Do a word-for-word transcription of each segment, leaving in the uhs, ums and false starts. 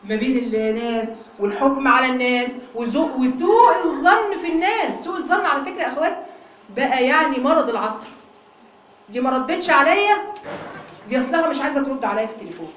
ما بين الناس والحكم على الناس وسوء الظن في الناس. سوء الظن على فكرة يا اخوات بقى يعني مرض العصر. دي ما ردتش عليا، دي اصلها مش عايزه ترد عليا في التليفون،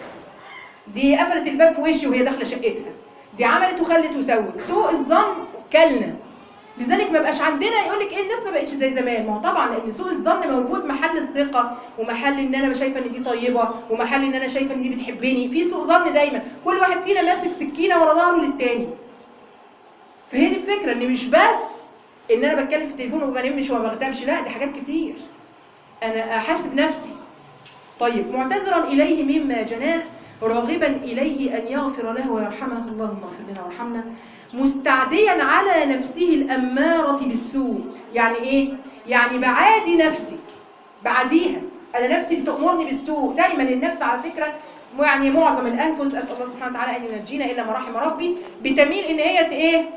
دي قفلت الباب في وشي وهي داخله شقتها، دي عملت وخلت وسوت. سوء الظن كلنا. لذلك ما بقاش عندنا يقول لك ايه الناس ما بقتش زي زمان. ما هو طبعا لان سوء الظن موجود محل الثقه، ومحل ان انا شايفه ان دي طيبه، ومحل ان انا شايفه ان دي بتحبني. في سوء ظن دايما، كل واحد فينا ماسك سكينه ورا ظهره للتاني. فهي دي الفكره، ان مش بس ان انا بتكلم في التليفون وما بنمش وما بغتابش، لا دي حاجات كتير. انا احاسب نفسي. طيب معتذرا اليه مما جناه، راغبا اليه ان يغفر له ويرحمه، اللهم اغفر لنا وارحمنا، مستعديا على نفسه الاماره بالسوء. يعني ايه؟ يعني بعادي نفسي، بعديها. انا نفسي بتامرني بالسوء. دايما النفس على فكره، يعني معظم الانفس، اسال الله سبحانه وتعالى ان ينجينا الا ما رحم ربي، بتميل ان هي ايه؟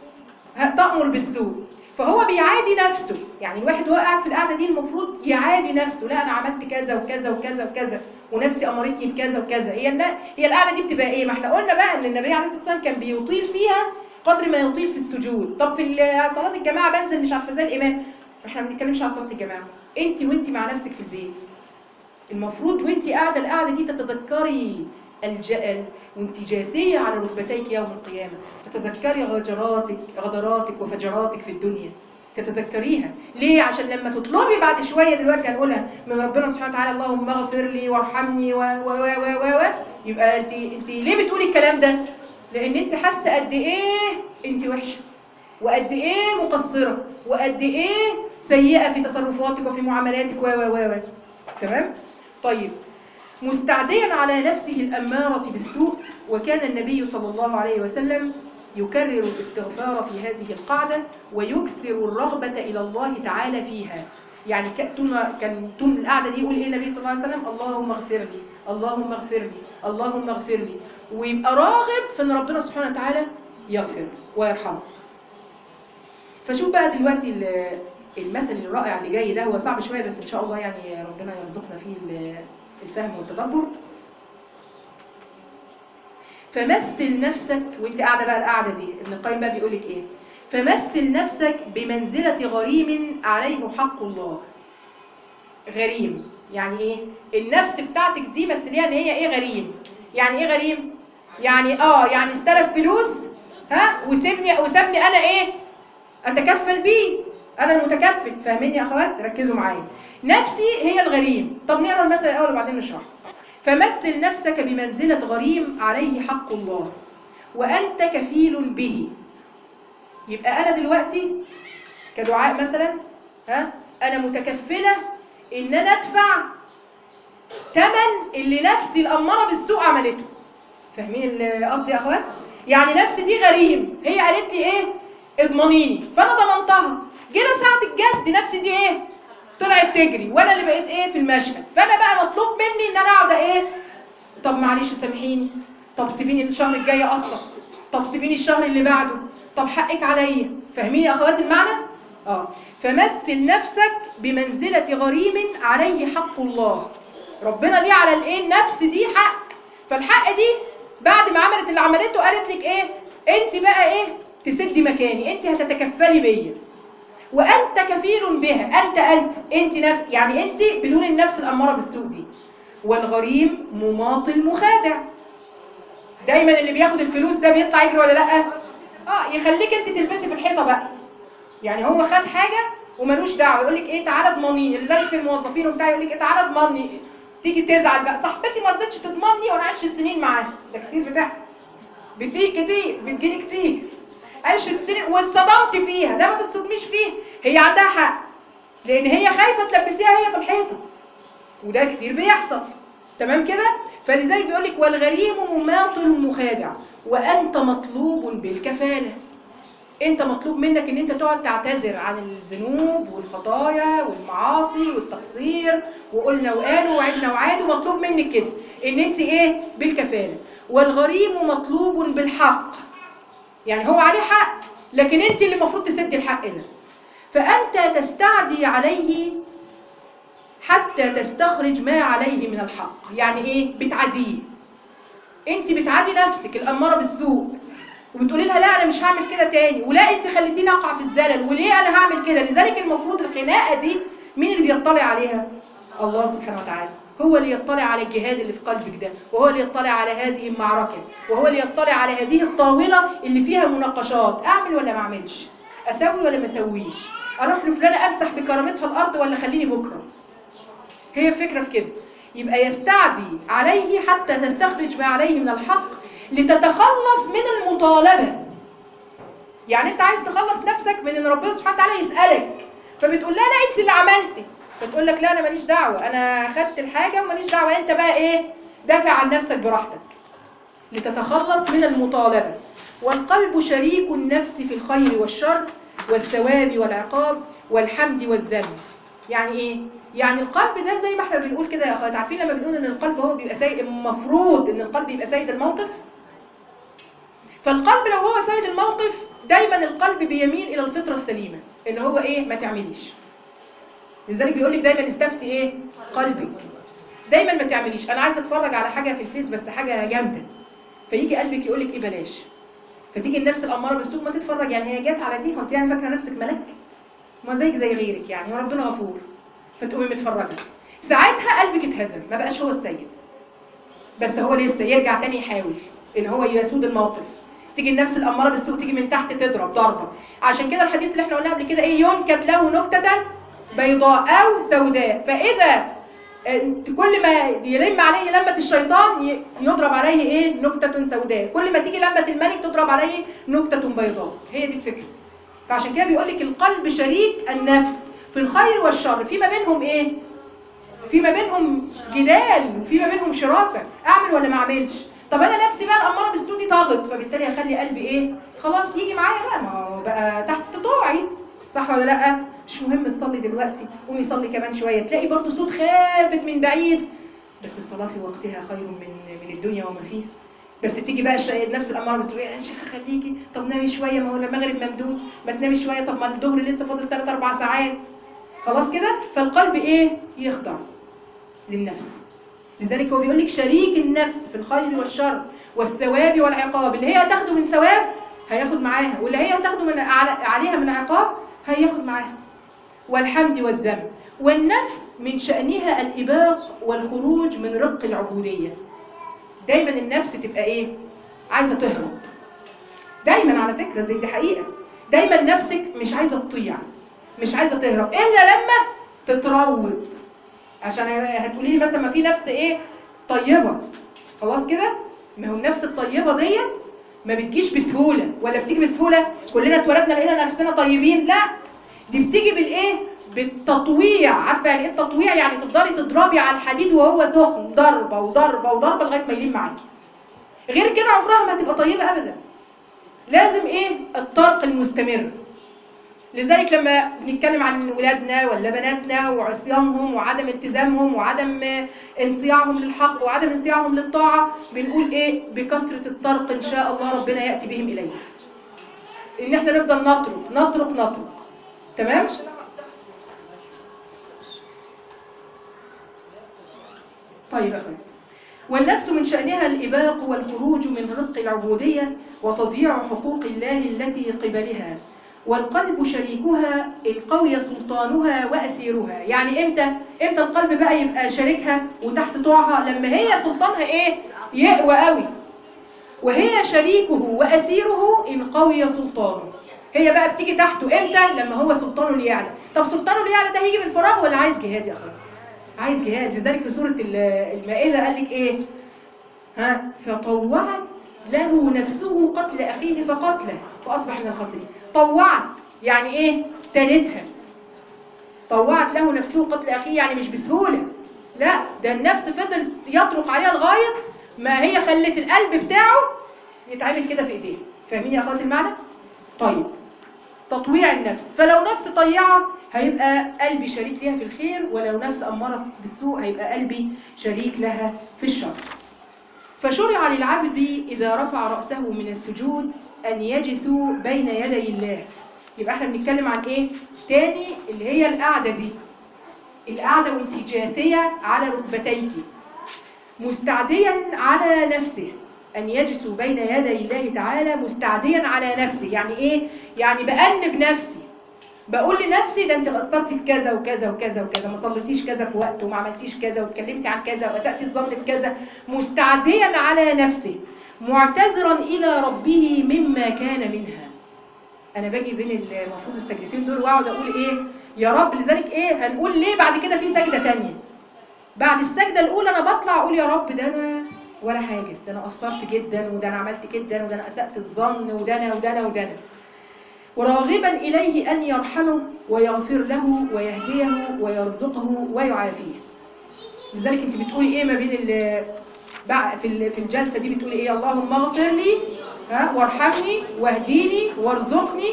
تامر بالسوء. فهو بيعادي نفسه. يعني الواحد وهو قاعد في القعده دي المفروض يعادي نفسه. لا انا عملت كذا وكذا وكذا وكذا ونفسي امرتني بكذا وكذا. هي هي القعده دي بتبقى ايه؟ ما احنا قلنا بقى ان النبي عليه الصلاه والسلام كان بيطيل فيها قدر ما يطيل في السجود. طب في صلاه الجماعه بنزل مش عارفه زي الامام. احنا ما بنتكلمش على صلاه الجماعه. انت وانت مع نفسك في البيت المفروض وانت قاعده القعده دي تتذكري الجأل وانت جاثيه على ركبتيك يوم القيامه، تتذكري غجراتك غدراتك وفجراتك في الدنيا، تتذكريها. ليه؟ عشان لما تطلبي بعد شويه دلوقتي هنقولها من ربنا سبحانه وتعالى اللهم اغفر لي وارحمني و و و و يبقى انت انت ليه بتقولي الكلام ده؟ لان انت حاسه قد ايه انت وحشه، وقد ايه مقصره، وقد ايه سيئه في تصرفاتك وفي معاملاتك و و و تمام؟ طيب مستعديا على نفسه الأمارة بالسوء. وكان النبي صلى الله عليه وسلم يكرر الاستغفار في هذه القاعدة ويكثر الرغبة إلى الله تعالى فيها. يعني طول ما كان طول القعدة دي يقول إيه النبي صلى الله عليه وسلم؟ اللهم اغفر لي، اللهم اغفر لي، اللهم اغفر لي، ويبقى راغب في أن ربنا سبحانه وتعالى يغفر ويرحمه. فشوف بقى دلوقتي المثل الرائع اللي جاي ده، هو صعب شوية بس إن شاء الله يعني ربنا يرزقنا فيه الفهم والتدبر. فمثل نفسك وانت قاعده بقى القعده دي، ابن القيم بقى بيقول لك ايه؟ فمثل نفسك بمنزله غريم عليه حق الله. غريم يعني ايه؟ النفس بتاعتك دي مثليها ان هي ايه؟ غريم. يعني ايه غريم؟ يعني اه يعني استلف فلوس ها وسيبني وسابني انا ايه؟ اتكفل بيه، انا المتكفل. فاهمين يا اخوات؟ ركزوا معايا. نفسي هي الغريم. طب نقرا المثل الاول وبعدين نشرح. فمثل نفسك بمنزلة غريم عليه حق الله وأنت كفيل به. يبقى أنا دلوقتي كدعاء مثلا ها أنا متكفلة إن أنا أدفع ثمن اللي نفسي الأمارة بالسوء عملته. فاهمين قصدي يا أخوات؟ يعني نفسي دي غريم، هي قالت لي إيه؟ اضمنيني، فأنا ضمنتها. جينا ساعة الجد نفسي دي إيه؟ طلعت تجري وأنا اللي بقيت إيه في المشهد. فأنا بقى مطلوب مني إن أنا أقعد إيه؟ طب معلش سامحيني، طب سيبيني الشهر الجاي اقسط، طب سيبيني الشهر اللي بعده، طب حقك عليا. فاهمين يا اخوات المعنى؟ اه فمثل نفسك بمنزله غريم عليه حق الله. ربنا ليه على الايه؟ النفس دي حق. فالحق دي بعد ما عملت اللي عملته قالت لك ايه؟ انت بقى ايه؟ تسدي مكاني، انت هتتكفلي بيا وانت كفيل بها. انت انت انت نفس، يعني انت بدون النفس الاماره بالسوء دي. والغريم مماطل مخادع. دايما اللي بياخد الفلوس ده بيطلع يجري ولا لا؟ اه يخليك انت تلبسي في الحيطه بقى. يعني هو خد حاجه وملوش دعوه، يقول لك ايه؟ تعالى اضمني. لذلك في الموظفين وبتاع يقول لك ايه؟ تعالى اضمني. تيجي تزعل بقى، صاحبتي ما رضتش تضمني وانا عشت سنين معاها. ده كتير بتحصل، بتيجي كتير، بتجيلي كتير. عشت سنين واتصدمت فيها. لا ما تتصدميش فيها، هي عندها حق، لان هي خايفه تلبسيها هي في الحيطه، وده كتير بيحصل. تمام كده؟ فلذلك بيقول لك والغريم مماطل مخادع وانت مطلوب بالكفاله. انت مطلوب منك ان انت تقعد تعتذر عن الذنوب والخطايا والمعاصي والتقصير، وقلنا وقالوا وعدنا وعادوا. مطلوب منك كده ان انت ايه؟ بالكفاله. والغريم مطلوب بالحق، يعني هو عليه حق لكن انت اللي المفروض تسدي الحق ده. فانت تستعدي عليه حتى تستخرج ما عليه من الحق. يعني ايه؟ بتعديه. انت بتعادي نفسك الاماره بالسوء وبتقولي لها لا انا مش هعمل كده تاني، ولا انت خليتيني اقع في الزلل، وليه انا هعمل كده. لذلك المفروض الخناقه دي مين اللي بيطلع عليها؟ الله سبحانه وتعالى، هو اللي يطلع على الجهاد اللي في قلبك ده، وهو اللي يطلع على هذه المعركه، وهو اللي يطلع على هذه الطاوله اللي فيها مناقشات، اعمل ولا ما اعملش، اسوي ولا ما اسويش، اروح لفلانه امسح بكرامتها الارض ولا خليني بكره. هي الفكره في كده. يبقى يستعدي عليه حتى تستخرج ما عليه من الحق لتتخلص من المطالبه. يعني انت عايز تخلص نفسك من ان ربنا سبحانه وتعالى يسالك، فبتقول لها لا انت اللي عملتي، فتقول لك لا انا ماليش دعوه، انا خدت الحاجه وماليش دعوه، انت بقى ايه، دافع عن نفسك براحتك. لتتخلص من المطالبه. والقلب شريك النفس في الخير والشر والثواب والعقاب والحمد والذم. يعني ايه؟ يعني القلب ده زي ما احنا بنقول كده يا اخوات، عارفين لما بنقول ان القلب هو بيبقى سيد، المفروض ان القلب يبقى سيد الموقف. فالقلب لو هو سيد الموقف دايما القلب بيميل الى الفطره السليمه، ان هو ايه، ما تعمليش. لذلك بيقول لك دايما استفتي ايه؟ قلبك. دايما ما تعمليش، انا عايزه اتفرج على حاجه في الفيس بس حاجه جامده، فيجي قلبك يقول لك ايه بلاش، فتيجي النفس الاماره بالسوء ما تتفرج، يعني هي جت على دي، هو انت يعني فاكره نفسك ملك؟ ما زيك زي غيرك يعني، وربنا غفور، فتقومي متفرجه. ساعتها قلبك اتهزم، ما بقاش هو السيد، بس هو لسه يرجع تاني يحاول ان هو يسود الموقف. تيجي النفس الاماره بالسوء تيجي من تحت تضرب ضربه. عشان كده الحديث اللي احنا قلناه قبل كده ايه، ينكت له نكته بيضاء او سوداء، فاذا كل ما يلم عليه لمه الشيطان يضرب عليه ايه، نكته سوداء، كل ما تيجي لمه الملك تضرب عليه نكته بيضاء. هي دي الفكره. فعشان كده بيقول لك القلب شريك النفس في الخير والشر، في ما بينهم ايه، في ما بينهم جدال، وفي ما بينهم شراكه، اعمل ولا ما اعملش. طب انا نفسي بقى الاماره بالسوء دي طاغت، فبالتالي اخلي قلبي ايه، خلاص يجي معايا بقى، ما هو بقى تحت طوعي، صح ولا لا؟ مش مهم تصلي دلوقتي، قومي صلي كمان شويه، تلاقي برضو صوت خافت من بعيد، بس الصلاه في وقتها خير من من الدنيا وما فيها. بس تيجي بقى نفس الاماره بالسوء، يا شيخه خليكي، طب نامي شويه، ما هو المغرب ممدود، ما تنامي شويه، طب ما الظهر لسه فاضل ثلاث اربع ساعات، خلاص كده. فالقلب ايه، يخضع للنفس. لذلك هو بيقول لك شريك النفس في الخير والشر والثواب والعقاب، اللي هي هتاخده من ثواب هياخد معاها، واللي هي هتاخده من عليها من عقاب هياخد معاها. والحمد والذم. والنفس من شأنها الإباق والخروج من رق العبودية. دايما النفس تبقى ايه، عايزة تهرب دايما، على فكرة دي, دي حقيقة، دايما نفسك مش عايزة تطيع، مش عايزة تهرب إلا لما تتروض. عشان هتقولي لي مثلا ما في نفس ايه طيبه، خلاص كده، ما هو النفس الطيبه ديت ما بتجيش بسهوله، ولا بتيجي بسهوله كلنا اتولدنا لقينا نفسنا طيبين، لا، دي بتيجي بالايه، بالتطويع. عارفه يعني ايه التطويع؟ يعني تفضلي تضربي على الحديد وهو سخن، ضربه وضربه وضربه لغايه ما يلم معاكي. غير كده عمرها ما هتبقى طيبه ابدا. لازم ايه، الطرق المستمر. لذلك لما بنتكلم عن ولادنا ولا بناتنا وعصيانهم وعدم التزامهم وعدم انصياعهم للحق وعدم انصياعهم للطاعة، بنقول ايه، بكثرة الطرق ان شاء الله ربنا يأتي بهم إليه. ان احنا نفضل نطرق نطرق نطرق. تمام؟ طيب يا اخوان، والنفس من شأنها الإباق والخروج من رق العبودية وتضييع حقوق الله التي قبلها. والقلب شريكها إن قوي سلطانها وأسيرها. يعني إمتى؟ إمتى القلب بقى يبقى شريكها وتحت طوعها؟ لما هي سلطانها إيه؟ يقوى قوي. وهي شريكه وأسيره إن قوي سلطانه. هي بقى بتيجي تحته إمتى؟ لما هو سلطانه اللي يعلى. طب سلطانه اللي يعلى ده هيجي من فراغ ولا عايز جهاد يا أخوات؟ عايز جهاد. لذلك في سورة المائدة قال لك إيه؟ ها؟ فطوعت له نفسه قتل أخيه فقتله فأصبح من الخاسرين. طوعت يعني إيه؟ تنتها. طوعت له نفسه قتل أخيه يعني مش بسهولة، لا، ده النفس فضل يطرق عليها لغاية ما هي خلت القلب بتاعه يتعامل كده في إيديه. فاهمين يا أخوات المعنى؟ طيب، تطويع النفس. فلو نفس طيعة هيبقى قلبي شريك لها في الخير، ولو نفس أمارة بالسوء هيبقى قلبي شريك لها في الشر. فشرع للعبد إذا رفع رأسه من السجود أن يجثو بين يدي الله. يبقى احنا بنتكلم عن ايه تاني؟ اللي هي القعدة دي، القعدة وانت جاثية على ركبتيك مستعديا على نفسه. أن يجلسوا بين يدي الله تعالى مستعديا على نفسه. يعني إيه؟ يعني بأنب نفسي، بقول لنفسي ده انت قصرتي في كذا وكذا وكذا وكذا، ما صليتيش كذا في وقت، وما عملتيش كذا، واتكلمتي عن كذا، واسأتي الظن في كذا، مستعديا على نفسه معتذرا إلى ربه مما كان منها. أنا باجي بين المفروض السجدتين دول وأقعد أقول إيه؟ يا رب. لذلك إيه؟ هنقول ليه بعد كده في سجدة تانية. بعد السجدة الأولى أنا بطلع أقول يا رب ده أنا ولا حاجة، ده أنا قصرت جدا، وده أنا عملت جدا، وده أنا أسأت الظن، وده أنا وده أنا وده أنا. وراغبا إليه أن يرحمه ويغفر له ويهديه ويرزقه ويعافيه. لذلك أنت بتقولي إيه ما بين في في الجلسة دي؟ بتقولي إيه؟ اللهم اغفر لي ها وارحمني واهديني وارزقني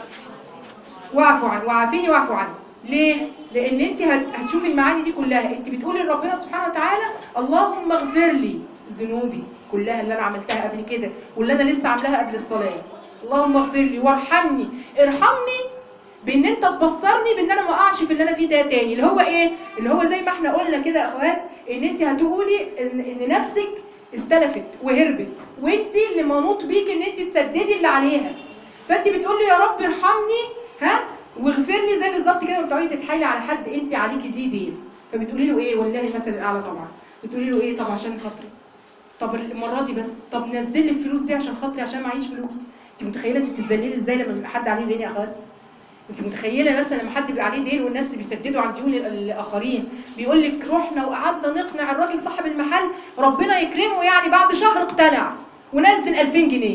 واعف عني وعافيني واعف عني. ليه؟ لأن أنت هتشوفي المعاني دي كلها. أنت بتقولي لربنا سبحانه وتعالى اللهم اغفر لي ذنوبي كلها اللي أنا عملتها قبل كده واللي أنا لسه عاملاها قبل الصلاة. اللهم اغفر لي وارحمني، ارحمني بان انت تبصرني بان انا ما اقعش في اللي انا فيه ده تاني. اللي هو ايه؟ اللي هو زي ما احنا قلنا كده يا اخوات، ان انت هتقولي ان, إن نفسك استلفت وهربت، وانت اللي منوط بيك ان انت تسددي اللي عليها. فانت بتقولي يا رب ارحمني ها واغفر لي، زي بالظبط كده وتقعدي تتحايلي على حد انت عليكي دي دين. فبتقولي له ايه؟ والله المثل الاعلى طبعا. بتقولي له ايه؟ طب عشان خاطري، طب المره دي بس، طب نزل لي الفلوس دي عشان خاطري عشان معيش فلوس. انت متخيله انت بتتذللي ازاي لما بيبقى حد عليه دين يا اخوات؟ انت متخيله مثلا لما حد بيبقى عليه دين والناس اللي بيسددوا عن ديون الاخرين بيقول لك رحنا وقعدنا نقنع الراجل صاحب المحل ربنا يكرمه يعني بعد شهر اقتنع ونزل ألفين جنيه.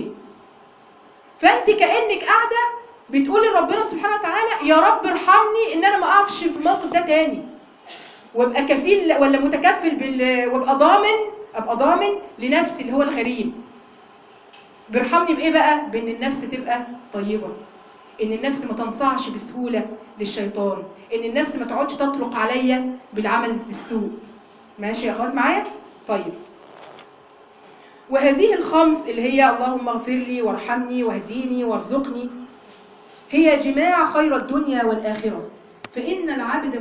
فانت كانك قاعده بتقولي لربنا سبحانه وتعالى يا رب ارحمني ان انا ما اقفش في الموقف ده تاني، وابقى كفيل ولا متكفل بال وابقى ضامن، ابقى ضامن لنفسي اللي هو الغريم. بيرحمني بايه بقى؟ بان النفس تبقى طيبه، ان النفس ما تنصعش بسهوله للشيطان، ان النفس ما تقعدش تطرق عليا بالعمل السوء. ماشي يا اخوات معايا؟ طيب، وهذه الخمس اللي هي اللهم اغفر لي وارحمني واهديني وارزقني هي جماع خير الدنيا والاخره. فان العبد